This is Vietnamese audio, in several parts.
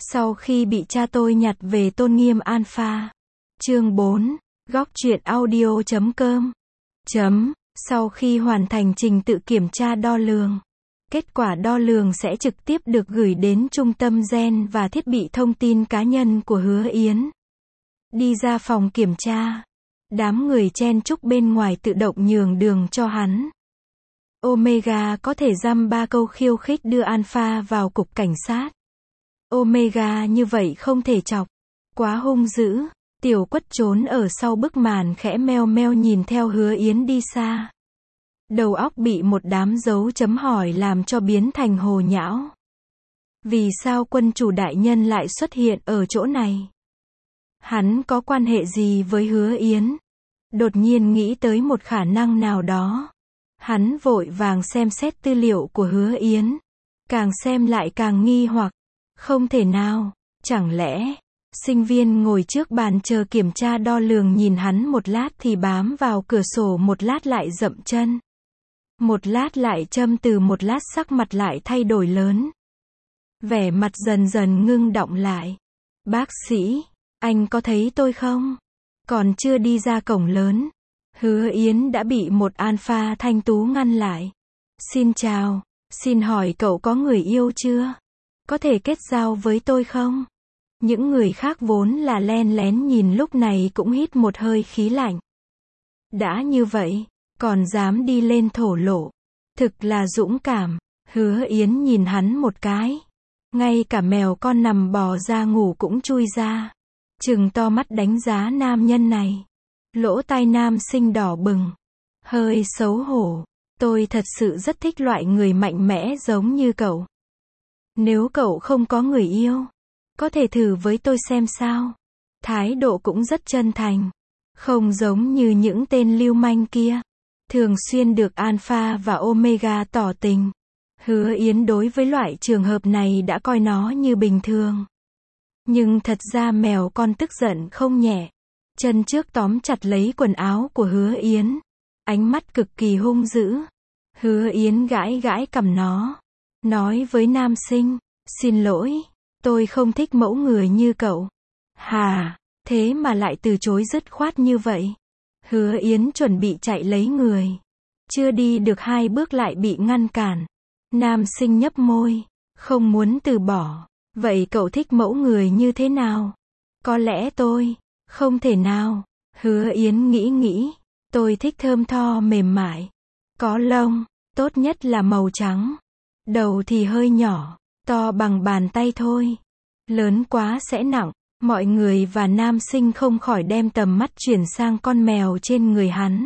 Sau khi bị cha tôi nhặt về tôn nghiêm alpha. Chương 4. Góc truyện audio.com. Sau khi hoàn thành trình tự kiểm tra đo lường, kết quả đo lường sẽ trực tiếp được gửi đến trung tâm gen và thiết bị thông tin cá nhân của Hứa Yến. Đi ra phòng kiểm tra, đám người chen chúc bên ngoài tự động nhường đường cho hắn. Omega có thể dăm 3 câu khiêu khích đưa Alpha vào cục cảnh sát. Omega như vậy không thể chọc, quá hung dữ. Tiểu Quất trốn ở sau bức màn khẽ meo meo nhìn theo Hứa Yến đi xa. Đầu óc bị một đám dấu chấm hỏi làm cho biến thành hồ nhão. Vì sao quân chủ đại nhân lại xuất hiện ở chỗ này? Hắn có quan hệ gì với Hứa Yến? Đột nhiên nghĩ tới một khả năng nào đó. Hắn vội vàng xem xét tư liệu của Hứa Yến. Càng xem lại càng nghi hoặc. Không thể nào, chẳng lẽ... Sinh viên ngồi trước bàn chờ kiểm tra đo lường nhìn hắn một lát thì bám vào cửa sổ, một lát lại dậm chân. Một lát lại châm từ, một lát sắc mặt lại thay đổi lớn. Vẻ mặt dần dần ngưng đọng lại. Bác sĩ, anh có thấy tôi không? Còn chưa đi ra cổng lớn, Hứa Yến đã bị một alpha thanh tú ngăn lại. Xin chào, xin hỏi cậu có người yêu chưa? Có thể kết giao với tôi không? Những người khác vốn là len lén nhìn lúc này cũng hít một hơi khí lạnh. Đã như vậy, còn dám đi lên thổ lộ. Thực là dũng cảm. Hứa Yến nhìn hắn một cái. Ngay cả mèo con nằm bò ra ngủ cũng chui ra. Trừng to mắt đánh giá nam nhân này. Lỗ tai nam sinh đỏ bừng. Hơi xấu hổ. Tôi thật sự rất thích loại người mạnh mẽ giống như cậu. Nếu cậu không có người yêu, có thể thử với tôi xem sao. Thái độ cũng rất chân thành. Không giống như những tên lưu manh kia. Thường xuyên được Alpha và Omega tỏ tình. Hứa Yến đối với loại trường hợp này đã coi nó như bình thường. Nhưng thật ra mèo con tức giận không nhẹ. Chân trước tóm chặt lấy quần áo của Hứa Yến. Ánh mắt cực kỳ hung dữ. Hứa Yến gãi gãi cằm nó. Nói với nam sinh, xin lỗi. Tôi không thích mẫu người như cậu. Hà, thế mà lại từ chối dứt khoát như vậy. Hứa Yến chuẩn bị chạy lấy người. Chưa đi được 2 bước lại bị ngăn cản. Nam sinh nhấp môi, không muốn từ bỏ. Vậy cậu thích mẫu người như thế nào? Có lẽ tôi, không thể nào. Hứa Yến nghĩ. Tôi thích thơm tho mềm mại. Có lông, tốt nhất là màu trắng. Đầu thì hơi nhỏ. To bằng bàn tay thôi. Lớn quá sẽ nặng. Mọi người và nam sinh không khỏi đem tầm mắt chuyển sang con mèo trên người hắn.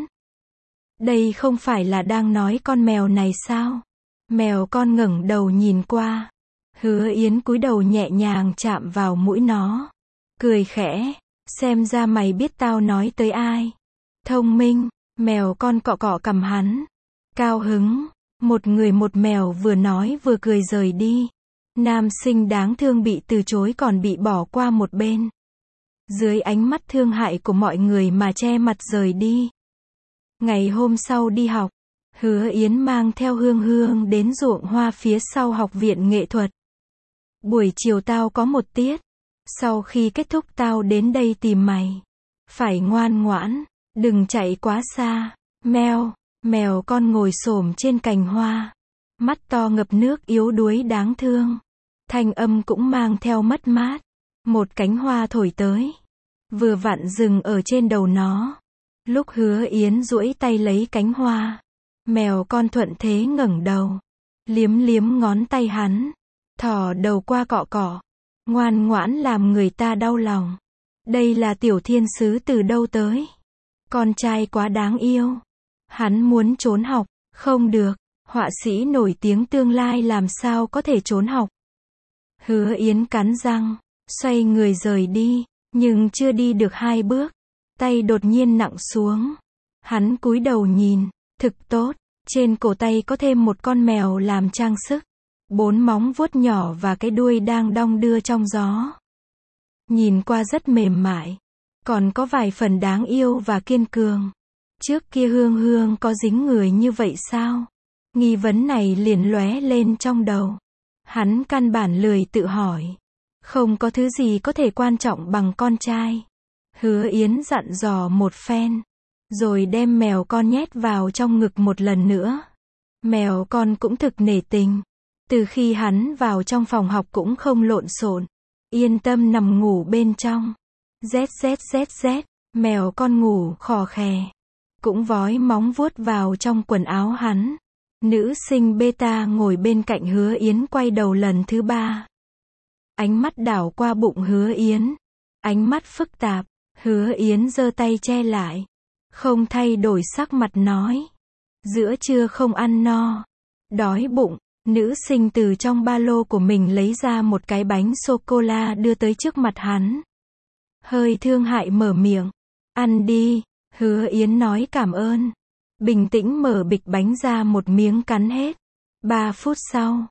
Đây không phải là đang nói con mèo này sao? Mèo con ngẩng đầu nhìn qua. Hứa Yến cúi đầu nhẹ nhàng chạm vào mũi nó. Cười khẽ. Xem ra mày biết tao nói tới ai. Thông minh. Mèo con cọ cọ cằm hắn. Cao hứng. Một người một mèo vừa nói vừa cười rời đi. Nam sinh đáng thương bị từ chối còn bị bỏ qua một bên. Dưới ánh mắt thương hại của mọi người mà che mặt rời đi. Ngày hôm sau đi học, Hứa Yến mang theo Hương đến ruộng hoa phía sau học viện nghệ thuật. Buổi chiều tao có một tiết. Sau khi kết thúc tao đến đây tìm mày. Phải ngoan ngoãn, đừng chạy quá xa. Mèo, mèo con ngồi xổm trên cành hoa. Mắt to ngập nước yếu đuối đáng thương. Thanh âm cũng mang theo mất mát. Một cánh hoa thổi tới. Vừa vặn dừng ở trên đầu nó. Lúc Hứa Yến duỗi tay lấy cánh hoa. Mèo con thuận thế ngẩng đầu. Liếm liếm ngón tay hắn. Thò đầu qua cọ cọ. Ngoan ngoãn làm người ta đau lòng. Đây là tiểu thiên sứ từ đâu tới? Con trai quá đáng yêu. Hắn muốn trốn học. Không được. Họa sĩ nổi tiếng tương lai làm sao có thể trốn học. Hứa Yến cắn răng, xoay người rời đi, nhưng chưa đi được 2 bước, tay đột nhiên nặng xuống. Hắn cúi đầu nhìn, thực tốt, trên cổ tay có thêm một con mèo làm trang sức, 4 móng vuốt nhỏ và cái đuôi đang đong đưa trong gió. Nhìn qua rất mềm mại, còn có vài phần đáng yêu và kiên cường. Trước kia Hương có dính người như vậy sao? Nghi vấn này liền lóe lên trong đầu. Hắn căn bản lười tự hỏi. Không có thứ gì có thể quan trọng bằng con trai. Hứa Yến dặn dò một phen, rồi đem mèo con nhét vào trong ngực một lần nữa. Mèo con cũng thực nể tình. Từ khi hắn vào trong phòng học cũng không lộn xộn, yên tâm nằm ngủ bên trong. ZZZZ, mèo con ngủ khò khè, cũng vói móng vuốt vào trong quần áo hắn. Nữ sinh beta ngồi bên cạnh Hứa Yến quay đầu lần thứ 3. Ánh mắt đảo qua bụng Hứa Yến. Ánh mắt phức tạp. Hứa Yến giơ tay che lại. Không thay đổi sắc mặt nói. Giữa trưa không ăn no. Đói bụng. Nữ sinh từ trong ba lô của mình lấy ra một cái bánh sô-cô-la đưa tới trước mặt hắn. Hơi thương hại mở miệng. Ăn đi. Hứa Yến nói cảm ơn. Bình tĩnh mở bịch bánh ra một miếng cắn hết. 3 phút sau.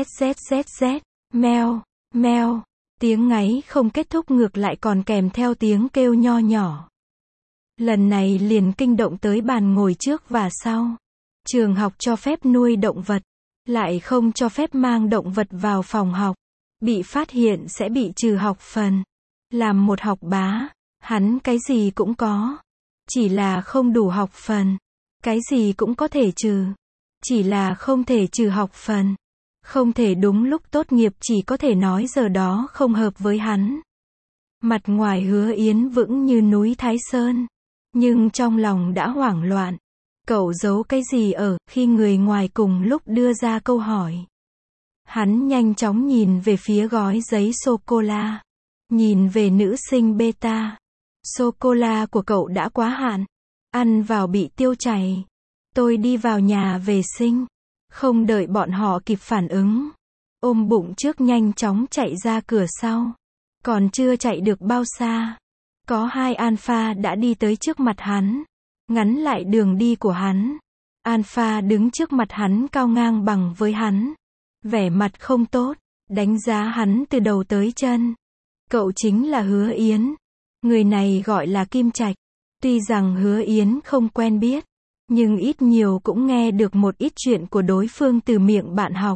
ZZZZ. Meo. Meo. Tiếng ngáy không kết thúc ngược lại còn kèm theo tiếng kêu nho nhỏ. Lần này liền kinh động tới bàn ngồi trước và sau. Trường học cho phép nuôi động vật, lại không cho phép mang động vật vào phòng học. Bị phát hiện sẽ bị trừ học phần. Làm một học bá, hắn cái gì cũng có. Chỉ là không đủ học phần. Cái gì cũng có thể trừ. Chỉ là không thể trừ học phần. Không thể đúng lúc tốt nghiệp, chỉ có thể nói giờ đó không hợp với hắn. Mặt ngoài Hứa Yến vững như núi Thái Sơn. Nhưng trong lòng đã hoảng loạn. Cậu giấu cái gì ở, khi người ngoài cùng lúc đưa ra câu hỏi. Hắn nhanh chóng nhìn về phía gói giấy sô-cô-la. Nhìn về nữ sinh beta. Sô-cô-la của cậu đã quá hạn. Ăn vào bị tiêu chảy. Tôi đi vào nhà vệ sinh. Không đợi bọn họ kịp phản ứng. Ôm bụng trước nhanh chóng chạy ra cửa sau. Còn chưa chạy được bao xa. Có 2 alpha đã đi tới trước mặt hắn. Ngắn lại đường đi của hắn. Alpha đứng trước mặt hắn cao ngang bằng với hắn. Vẻ mặt không tốt. Đánh giá hắn từ đầu tới chân. Cậu chính là Hứa Yến. Người này gọi là Kim Trạch. Tuy rằng Hứa Yến không quen biết. Nhưng ít nhiều cũng nghe được một ít chuyện của đối phương từ miệng bạn học.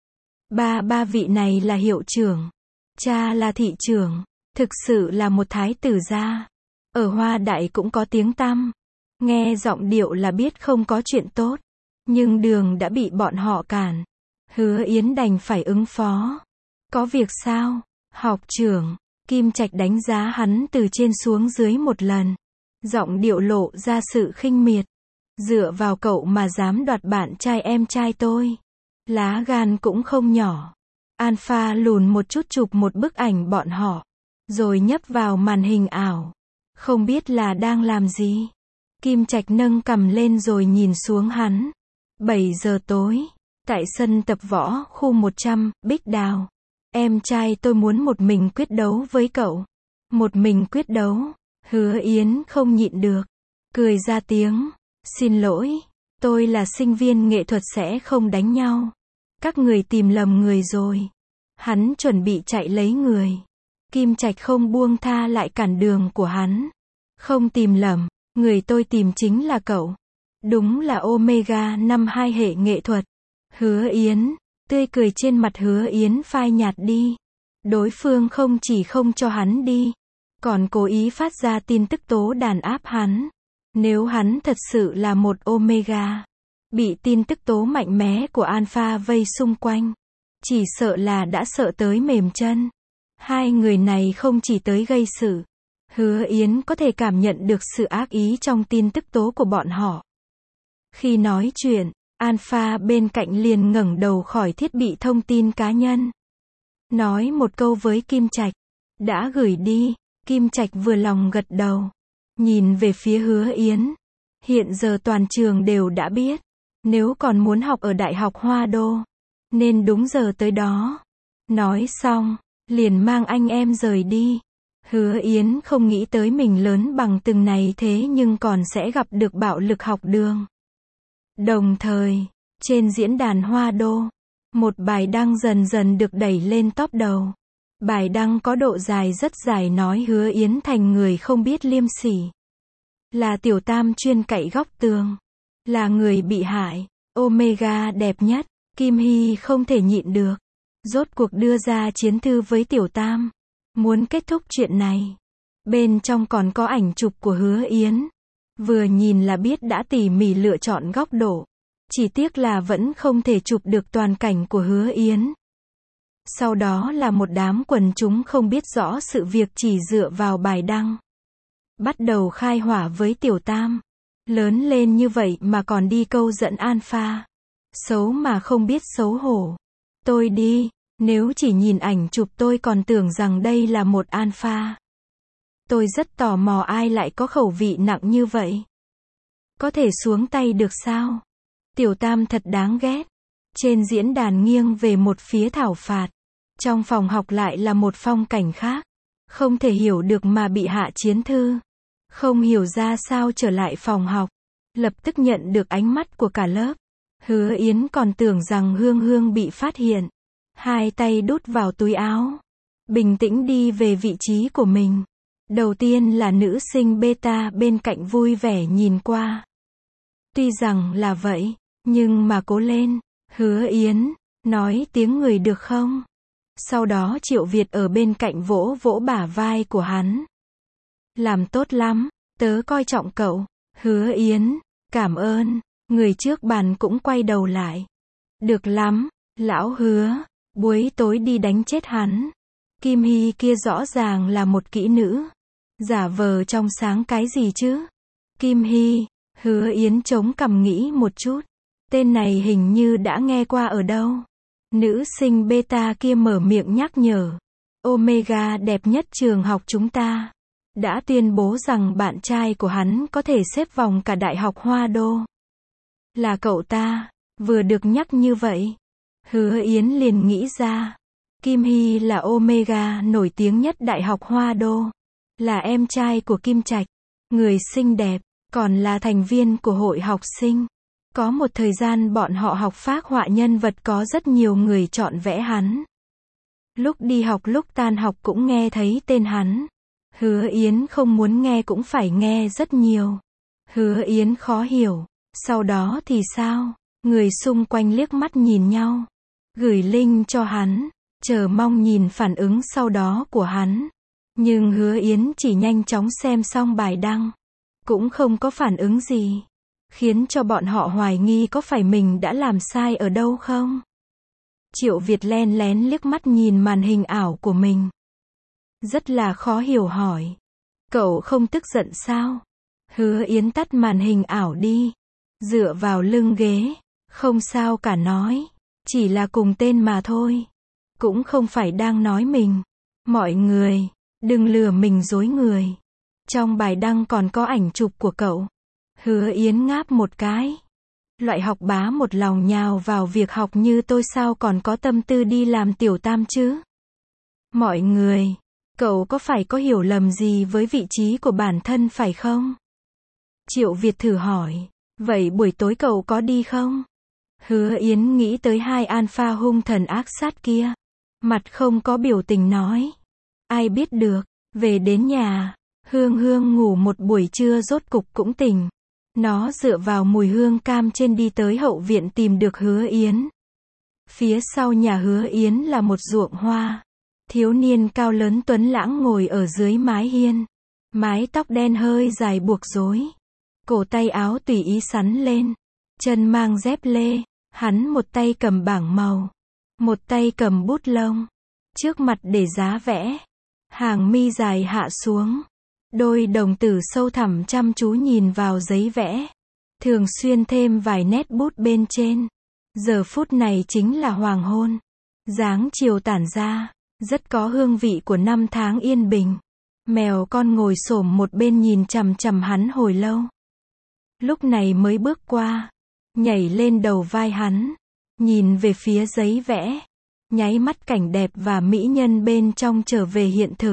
Ba vị này là hiệu trưởng. Cha là thị trưởng. Thực sự là một thái tử gia. Ở Hoa Đại cũng có tiếng tăm. Nghe giọng điệu là biết không có chuyện tốt. Nhưng đường đã bị bọn họ cản. Hứa Yến đành phải ứng phó. Có việc sao? Học trưởng. Kim Trạch đánh giá hắn từ trên xuống dưới một lần. Giọng điệu lộ ra sự khinh miệt. Dựa vào cậu mà dám đoạt bạn trai em trai tôi. Lá gan cũng không nhỏ. Alpha lùn một chút chụp một bức ảnh bọn họ. Rồi nhấp vào màn hình ảo. Không biết là đang làm gì. Kim Trạch nâng cằm lên rồi nhìn xuống hắn. 7 giờ tối. Tại sân tập võ khu 100, Bích Đào. Em trai tôi muốn một mình quyết đấu với cậu. Một mình quyết đấu. Hứa Yến không nhịn được. Cười ra tiếng. Xin lỗi. Tôi là sinh viên nghệ thuật sẽ không đánh nhau. Các người tìm lầm người rồi. Hắn chuẩn bị chạy lấy người. Kim Trạch không buông tha lại cản đường của hắn. Không tìm lầm. Người tôi tìm chính là cậu. Đúng là Omega 52 hệ nghệ thuật. Hứa Yến. Tươi cười trên mặt Hứa Yến phai nhạt đi. Đối phương không chỉ không cho hắn đi. Còn cố ý phát ra tin tức tố đàn áp hắn. Nếu hắn thật sự là một Omega. Bị tin tức tố mạnh mẽ của Alpha vây xung quanh. Chỉ sợ là đã sợ tới mềm chân. 2 người này không chỉ tới gây sự. Hứa Yến có thể cảm nhận được sự ác ý trong tin tức tố của bọn họ. Khi nói chuyện, Alpha bên cạnh liền ngẩng đầu khỏi thiết bị thông tin cá nhân. Nói một câu với Kim Trạch. Đã gửi đi. Kim Trạch vừa lòng gật đầu. Nhìn về phía Hứa Yến. Hiện giờ toàn trường đều đã biết. Nếu còn muốn học ở Đại học Hoa Đô. Nên đúng giờ tới đó. Nói xong. Liền mang anh em rời đi. Hứa Yến không nghĩ tới mình lớn bằng từng này thế nhưng còn sẽ gặp được bạo lực học đường. Đồng thời, trên diễn đàn Hoa Đô, một bài đăng dần dần được đẩy lên top đầu. Bài đăng có độ dài rất dài nói Hứa Yến thành người không biết liêm sỉ. Là tiểu tam chuyên cậy góc tường. Là người bị hại. Omega đẹp nhất. Kim Hy không thể nhịn được. Rốt cuộc đưa ra chiến thư với Tiểu Tam. Muốn kết thúc chuyện này. Bên trong còn có ảnh chụp của Hứa Yến. Vừa nhìn là biết đã tỉ mỉ lựa chọn góc độ. Chỉ tiếc là vẫn không thể chụp được toàn cảnh của Hứa Yến. Sau đó là một đám quần chúng không biết rõ sự việc chỉ dựa vào bài đăng. Bắt đầu khai hỏa với Tiểu Tam. Lớn lên như vậy mà còn đi câu dẫn alpha. Xấu mà không biết xấu hổ. Tôi đi, nếu chỉ nhìn ảnh chụp tôi còn tưởng rằng đây là một alpha. Tôi rất tò mò ai lại có khẩu vị nặng như vậy. Có thể xuống tay được sao? Tiểu Tam thật đáng ghét. Trên diễn đàn nghiêng về một phía thảo phạt. Trong phòng học lại là một phong cảnh khác. Không thể hiểu được mà bị hạ chiến thư. Không hiểu ra sao trở lại phòng học. Lập tức nhận được ánh mắt của cả lớp. Hứa Yến còn tưởng rằng Hương Hương bị phát hiện. Hai tay đút vào túi áo. Bình tĩnh đi về vị trí của mình. Đầu tiên là nữ sinh beta bên cạnh vui vẻ nhìn qua. Tuy rằng là vậy, nhưng mà cố lên. Hứa Yến, nói tiếng người được không? Sau đó Triệu Việt ở bên cạnh vỗ vỗ bả vai của hắn. Làm tốt lắm, tớ coi trọng cậu. Hứa Yến, cảm ơn. Người trước bàn cũng quay đầu lại. Được lắm, lão Hứa, buổi tối đi đánh chết hắn. Kim Hy kia rõ ràng là một kỹ nữ. Giả vờ trong sáng cái gì chứ? Kim Hy, Hứa Yến chống cằm nghĩ một chút. Tên này hình như đã nghe qua ở đâu. Nữ sinh beta kia mở miệng nhắc nhở. Omega đẹp nhất trường học chúng ta. Đã tuyên bố rằng bạn trai của hắn có thể xếp vòng cả Đại học Hoa Đô. Là cậu ta, vừa được nhắc như vậy. Hứa Yến liền nghĩ ra. Kim Hy là Omega nổi tiếng nhất Đại học Hoa Đô. Là em trai của Kim Trạch. Người xinh đẹp, còn là thành viên của hội học sinh. Có một thời gian bọn họ học phác họa nhân vật có rất nhiều người chọn vẽ hắn. Lúc đi học lúc tan học cũng nghe thấy tên hắn. Hứa Yến không muốn nghe cũng phải nghe rất nhiều. Hứa Yến khó hiểu. Sau đó thì sao? Người xung quanh liếc mắt nhìn nhau. Gửi link cho hắn. Chờ mong nhìn phản ứng sau đó của hắn. Nhưng Hứa Yến chỉ nhanh chóng xem xong bài đăng. Cũng không có phản ứng gì. Khiến cho bọn họ hoài nghi có phải mình đã làm sai ở đâu không? Triệu Việt len lén liếc mắt nhìn màn hình ảo của mình. Rất là khó hiểu hỏi. Cậu không tức giận sao? Hứa Yến tắt màn hình ảo đi. Dựa vào lưng ghế. Không sao cả nói. Chỉ là cùng tên mà thôi. Cũng không phải đang nói mình. Mọi người, đừng lừa mình dối người. Trong bài đăng còn có ảnh chụp của cậu. Hứa Yến ngáp một cái. Loại học bá một lòng nhào vào việc học như tôi sao còn có tâm tư đi làm Tiểu Tam chứ? Mọi người, cậu có phải có hiểu lầm gì với vị trí của bản thân phải không? Triệu Việt thử hỏi. Vậy buổi tối cậu có đi không? Hứa Yến nghĩ tới hai alpha hung thần ác sát kia. Mặt không có biểu tình nói. Ai biết được, về đến nhà, Hương Hương ngủ một buổi trưa rốt cục cũng tỉnh. Nó dựa vào mùi hương cam trên đi tới hậu viện tìm được Hứa Yến. Phía sau nhà Hứa Yến là một ruộng hoa. Thiếu niên cao lớn tuấn lãng ngồi ở dưới mái hiên. Mái tóc đen hơi dài buộc rối. Cổ tay áo tùy ý sắn lên. Chân mang dép lê. Hắn một tay cầm bảng màu. Một tay cầm bút lông. Trước mặt để giá vẽ. Hàng mi dài hạ xuống. Đôi đồng tử sâu thẳm chăm chú nhìn vào giấy vẽ. Thường xuyên thêm vài nét bút bên trên. Giờ phút này chính là hoàng hôn. Dáng chiều tản ra. Rất có hương vị của năm tháng yên bình. Mèo con ngồi xổm một bên nhìn chằm chằm hắn hồi lâu. Lúc này mới bước qua. Nhảy lên đầu vai hắn. Nhìn về phía giấy vẽ. Nháy mắt cảnh đẹp và mỹ nhân bên trong trở về hiện thực.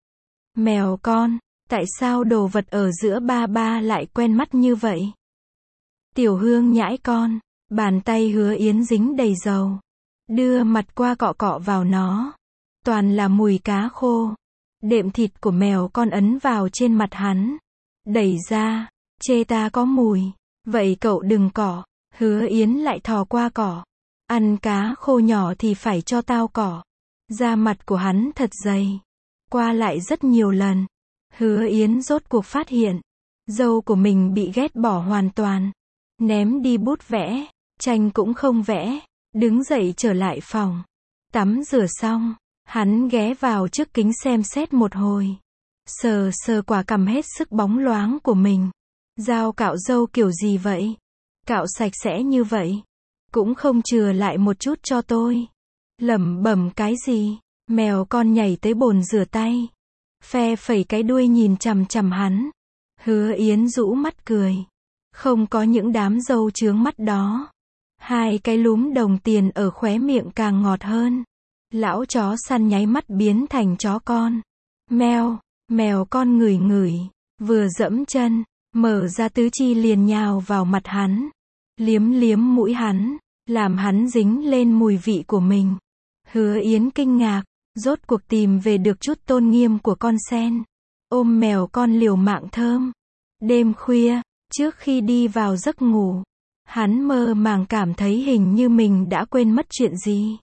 Mèo con, tại sao đồ vật ở giữa ba ba lại quen mắt như vậy? Tiểu Hương nhãi con, bàn tay Hứa Yến dính đầy dầu. Đưa mặt qua cọ cọ vào nó. Toàn là mùi cá khô. Đệm thịt của mèo con ấn vào trên mặt hắn. Đẩy ra, chê ta có mùi. Vậy cậu đừng cọ. Hứa Yến lại thò qua cọ. Ăn cá khô nhỏ thì phải cho tao cỏ. Da mặt của hắn thật dày. Qua lại rất nhiều lần. Hứa Yến rốt cuộc phát hiện. Dâu của mình bị ghét bỏ hoàn toàn. Ném đi bút vẽ. Tranh cũng không vẽ. Đứng dậy trở lại phòng. Tắm rửa xong. Hắn ghé vào trước kính xem xét một hồi. Sờ sờ quả cằm hết sức bóng loáng của mình. Dao cạo râu kiểu gì vậy? Cạo sạch sẽ như vậy. Cũng không chừa lại một chút cho tôi. Lẩm bẩm cái gì? Mèo con nhảy tới bồn rửa tay. Phe phẩy cái đuôi nhìn chằm chằm hắn. Hứa Yến rũ mắt cười. Không có những đám râu chướng mắt đó. Hai cái lúm đồng tiền ở khóe miệng càng ngọt hơn. Lão chó săn nháy mắt biến thành chó con. Mèo, mèo con ngửi ngửi. Vừa dẫm chân, mở ra tứ chi liền nhào vào mặt hắn. Liếm liếm mũi hắn. Làm hắn dính lên mùi vị của mình. Hứa Yến kinh ngạc. Rốt cuộc tìm về được chút tôn nghiêm của con sen. Ôm mèo con liều mạng thơm. Đêm khuya, trước khi đi vào giấc ngủ, hắn mơ màng cảm thấy hình như mình đã quên mất chuyện gì.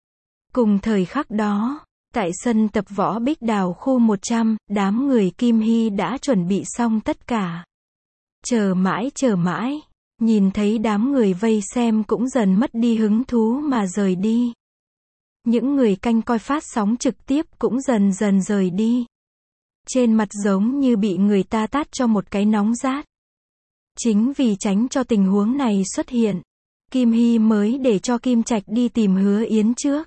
Cùng thời khắc đó, tại sân tập võ Bích Đào khu 100, đám người Kim Hy đã chuẩn bị xong tất cả. Chờ mãi, nhìn thấy đám người vây xem cũng dần mất đi hứng thú mà rời đi. Những người canh coi phát sóng trực tiếp cũng dần dần rời đi. Trên mặt giống như bị người ta tát cho một cái nóng rát. Chính vì tránh cho tình huống này xuất hiện, Kim Hy mới để cho Kim Trạch đi tìm Hứa Yến trước.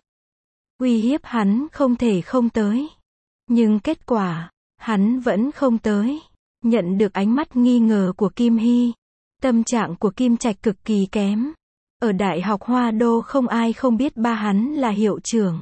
Uy hiếp hắn không thể không tới. Nhưng kết quả, hắn vẫn không tới. Nhận được ánh mắt nghi ngờ của Kim Hy. Tâm trạng của Kim Trạch cực kỳ kém. Ở Đại học Hoa Đô không ai không biết ba hắn là hiệu trưởng.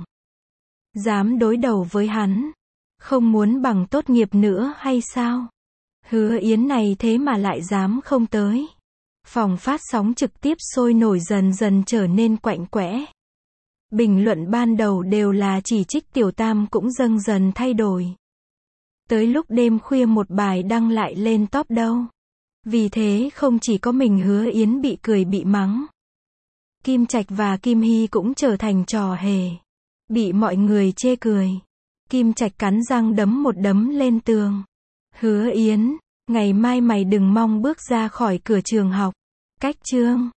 Dám đối đầu với hắn. Không muốn bằng tốt nghiệp nữa hay sao? Hứa Yến này thế mà lại dám không tới. Phòng phát sóng trực tiếp sôi nổi dần dần trở nên quạnh quẽ. Bình luận ban đầu đều là chỉ trích Tiểu Tam cũng dần dần thay đổi. Tới lúc đêm khuya một bài đăng lại lên top đâu. Vì thế không chỉ có mình Hứa Yến bị cười bị mắng. Kim Trạch và Kim Hy cũng trở thành trò hề. Bị mọi người chê cười. Kim Trạch cắn răng đấm một đấm lên tường. Hứa Yến, ngày mai mày đừng mong bước ra khỏi cửa trường học. Cách chương.